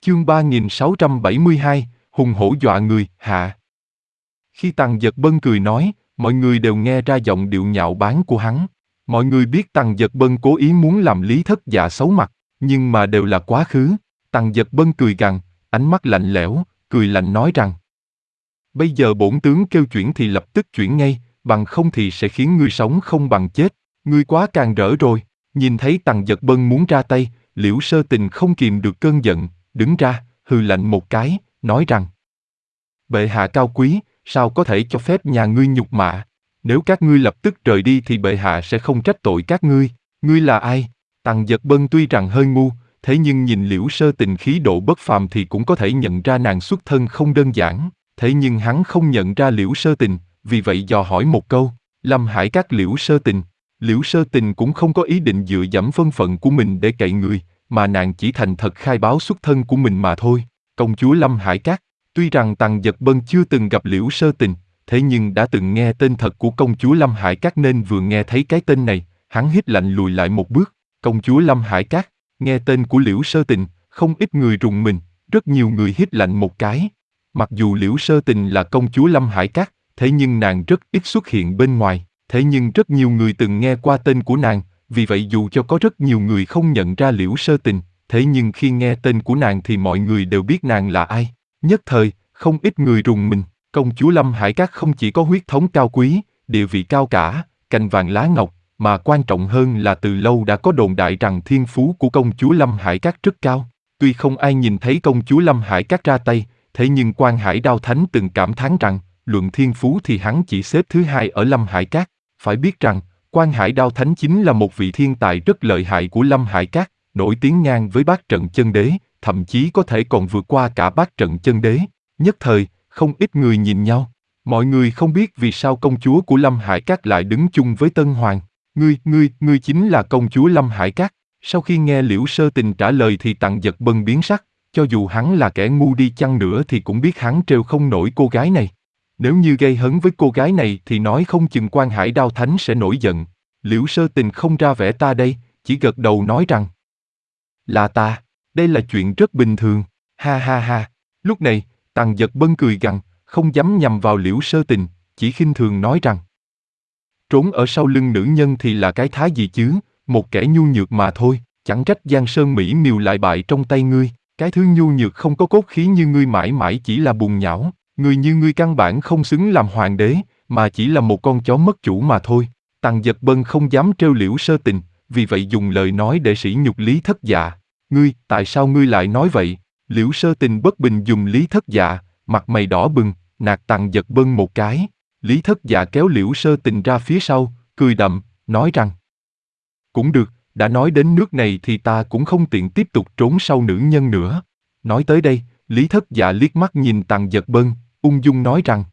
Chương 3672, hùng hổ dọa người, hạ. Khi Tằng Giật Bân cười nói, mọi người đều nghe ra giọng điệu nhạo báng của hắn. Mọi người biết Tằng Giật Bân cố ý muốn làm Lý Thất Dạ xấu mặt, nhưng mà đều là quá khứ. Tằng Giật Bân cười gằn, ánh mắt lạnh lẽo, cười lạnh nói rằng: bây giờ bổn tướng kêu chuyển thì lập tức chuyển ngay, bằng không thì sẽ khiến ngươi sống không bằng chết. Ngươi quá càng rỡ rồi. Nhìn thấy Tằng Giật Bân muốn ra tay, Liễu Sơ Tình không kìm được cơn giận, đứng ra, hừ lạnh một cái, nói rằng: bệ hạ cao quý, sao có thể cho phép nhà ngươi nhục mạ? Nếu các ngươi lập tức rời đi thì bệ hạ sẽ không trách tội các ngươi. Ngươi là ai? Tằng Giật Bân tuy rằng hơi ngu, thế nhưng nhìn Liễu Sơ Tình khí độ bất phàm thì cũng có thể nhận ra nàng xuất thân không đơn giản. Thế nhưng hắn không nhận ra Liễu Sơ Tình, vì vậy dò hỏi một câu: Lâm Hải Các Liễu Sơ Tình. Liễu Sơ Tình cũng không có ý định dựa dẫm thân phận của mình để cậy người, mà nàng chỉ thành thật khai báo xuất thân của mình mà thôi. Công chúa Lâm Hải Các. Tuy rằng Tằng Giật Bân chưa từng gặp Liễu Sơ Tình, thế nhưng đã từng nghe tên thật của công chúa Lâm Hải Các nên vừa nghe thấy cái tên này, hắn hít lạnh lùi lại một bước. Công chúa Lâm Hải Các, nghe tên của Liễu Sơ Tình, không ít người rùng mình, rất nhiều người hít lạnh một cái. Mặc dù Liễu Sơ Tình là công chúa Lâm Hải Các, thế nhưng nàng rất ít xuất hiện bên ngoài, thế nhưng rất nhiều người từng nghe qua tên của nàng, vì vậy dù cho có rất nhiều người không nhận ra Liễu Sơ Tình, thế nhưng khi nghe tên của nàng thì mọi người đều biết nàng là ai. Nhất thời, không ít người rùng mình. Công chúa Lâm Hải Các không chỉ có huyết thống cao quý, địa vị cao cả, cành vàng lá ngọc, mà quan trọng hơn là từ lâu đã có đồn đại rằng thiên phú của công chúa Lâm Hải Các rất cao. Tuy không ai nhìn thấy công chúa Lâm Hải Các ra tay, thế nhưng Quan Hải Đao Thánh từng cảm thán rằng, luận thiên phú thì hắn chỉ xếp thứ hai ở Lâm Hải Các. Phải biết rằng, Quan Hải Đao Thánh chính là một vị thiên tài rất lợi hại của Lâm Hải Các, nổi tiếng ngang với Bát Trận Chân Đế, thậm chí có thể còn vượt qua cả Bát Trận Chân Đế. Nhất thời, không ít người nhìn nhau. Mọi người không biết vì sao công chúa của Lâm Hải Các lại đứng chung với Tân Hoàng. Ngươi chính là công chúa Lâm Hải Các. Sau khi nghe Liễu Sơ Tình trả lời thì Tằng Giật Bân biến sắc, cho dù hắn là kẻ ngu đi chăng nữa thì cũng biết hắn trêu không nổi cô gái này. Nếu như gây hấn với cô gái này thì nói không chừng Quan Hải Đao Thánh sẽ nổi giận. Liễu Sơ Tình không ra vẻ ta đây, chỉ gật đầu nói rằng: là ta, đây là chuyện rất bình thường, ha ha ha. Lúc này, Tằng Giật Bân cười gằn, không dám nhằm vào Liễu Sơ Tình, chỉ khinh thường nói rằng: trốn ở sau lưng nữ nhân thì là cái thá gì chứ, một kẻ nhu nhược mà thôi, chẳng trách Giang Sơn Mỹ Miều lại bại trong tay ngươi, cái thứ nhu nhược không có cốt khí như ngươi mãi mãi chỉ là bùn nhão, người như ngươi căn bản không xứng làm hoàng đế, mà chỉ là một con chó mất chủ mà thôi. Tằng Giật Bân không dám trêu Liễu Sơ Tình, vì vậy dùng lời nói để sỉ nhục Lý Thất Dạ. Ngươi, tại sao ngươi lại nói vậy? Liễu Sơ Tình bất bình dùng Lý Thất Dạ, mặt mày đỏ bừng, nạt Tằng Giật Bân một cái. Lý Thất Dạ kéo Liễu Sơ Tình ra phía sau, cười đậm, nói rằng: cũng được, đã nói đến nước này thì ta cũng không tiện tiếp tục trốn sau nữ nhân nữa. Nói tới đây, Lý Thất Dạ liếc mắt nhìn Tằng Giật Bân, ung dung nói rằng: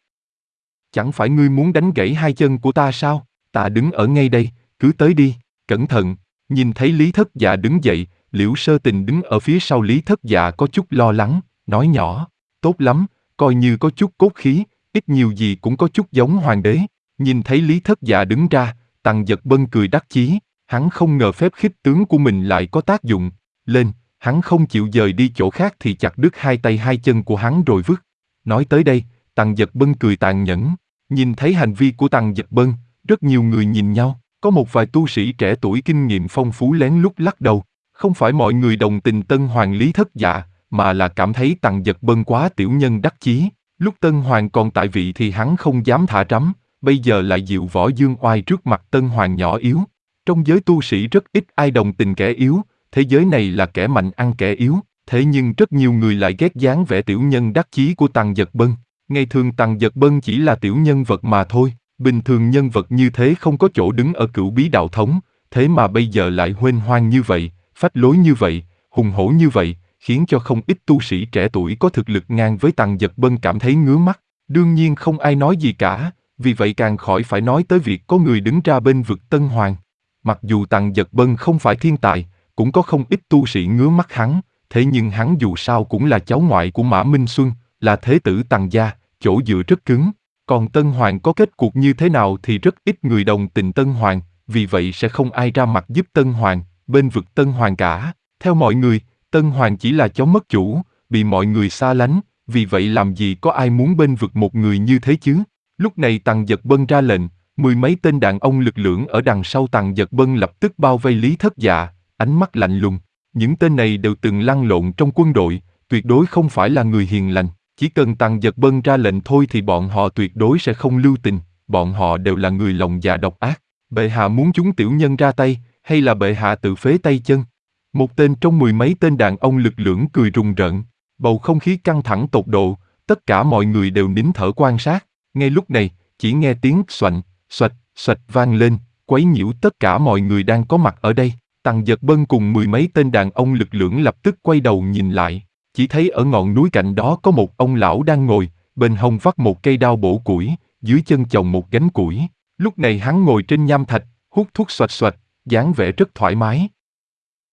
chẳng phải ngươi muốn đánh gãy hai chân của ta sao? Ta đứng ở ngay đây, cứ tới đi, cẩn thận. Nhìn thấy Lý Thất Dạ đứng dậy, Liễu Sơ Tình đứng ở phía sau Lý Thất Dạ có chút lo lắng, nói nhỏ: tốt lắm, coi như có chút cốt khí, ít nhiều gì cũng có chút giống hoàng đế. Nhìn thấy Lý Thất Dạ đứng ra, Tằng Giật Bân cười đắc chí, hắn không ngờ phép khích tướng của mình lại có tác dụng. Lên, hắn không chịu dời đi chỗ khác thì chặt đứt hai tay hai chân của hắn rồi vứt. Nói tới đây, Tằng Giật Bân cười tàn nhẫn. Nhìn thấy hành vi của Tằng Giật Bân, rất nhiều người nhìn nhau, có một vài tu sĩ trẻ tuổi kinh nghiệm phong phú lén lút lắc đầu. Không phải mọi người đồng tình Tân Hoàng Lý Thất Dạ, mà là cảm thấy Tằng Giật Bân quá tiểu nhân đắc chí. Lúc Tân Hoàng còn tại vị thì hắn không dám thả rắm, bây giờ lại diệu võ dương oai trước mặt Tân Hoàng nhỏ yếu. Trong giới tu sĩ rất ít ai đồng tình kẻ yếu, thế giới này là kẻ mạnh ăn kẻ yếu, thế nhưng rất nhiều người lại ghét dáng vẻ tiểu nhân đắc chí của Tằng Giật Bân. Ngày thường Tằng Giật Bân chỉ là tiểu nhân vật mà thôi, bình thường nhân vật như thế không có chỗ đứng ở Cửu Bí Đạo Thống, thế mà bây giờ lại huênh hoang như vậy, phách lối như vậy, hùng hổ như vậy, khiến cho không ít tu sĩ trẻ tuổi có thực lực ngang với Tằng Giật Bân cảm thấy ngứa mắt. Đương nhiên không ai nói gì cả, vì vậy càng khỏi phải nói tới việc có người đứng ra bên vực Tân Hoàng. Mặc dù Tằng Giật Bân không phải thiên tài, cũng có không ít tu sĩ ngứa mắt hắn, thế nhưng hắn dù sao cũng là cháu ngoại của Mã Minh Xuân, là thế tử Tằng gia, chỗ dựa rất cứng. Còn Tân Hoàng có kết cuộc như thế nào thì rất ít người đồng tình Tân Hoàng, vì vậy sẽ không ai ra mặt giúp Tân Hoàng, bên vực Tân Hoàng cả. Theo mọi người, Tân Hoàng chỉ là chó mất chủ, bị mọi người xa lánh, vì vậy làm gì có ai muốn bênh vực một người như thế chứ? Lúc này Tằng Giật Bân ra lệnh, mười mấy tên đàn ông lực lưỡng ở đằng sau Tằng Giật Bân lập tức bao vây Lý Thất Dạ, ánh mắt lạnh lùng. Những tên này đều từng lăn lộn trong quân đội, tuyệt đối không phải là người hiền lành. Chỉ cần Tằng Giật Bân ra lệnh thôi thì bọn họ tuyệt đối sẽ không lưu tình, bọn họ đều là người lòng dạ độc ác. Bệ hạ muốn chúng tiểu nhân ra tay, hay là bệ hạ tự phế tay chân? Một tên trong mười mấy tên đàn ông lực lưỡng cười rùng rợn, bầu không khí căng thẳng tột độ, tất cả mọi người đều nín thở quan sát. Ngay lúc này, chỉ nghe tiếng xoành, xoạch, xoạch vang lên, quấy nhiễu tất cả mọi người đang có mặt ở đây. Tằng Giật Bân cùng mười mấy tên đàn ông lực lưỡng lập tức quay đầu nhìn lại, chỉ thấy ở ngọn núi cạnh đó có một ông lão đang ngồi, bên hông vắt một cây đao bổ củi, dưới chân chồng một gánh củi. Lúc này hắn ngồi trên nham thạch, hút thuốc xoạch xoạch, dáng vẻ rất thoải mái.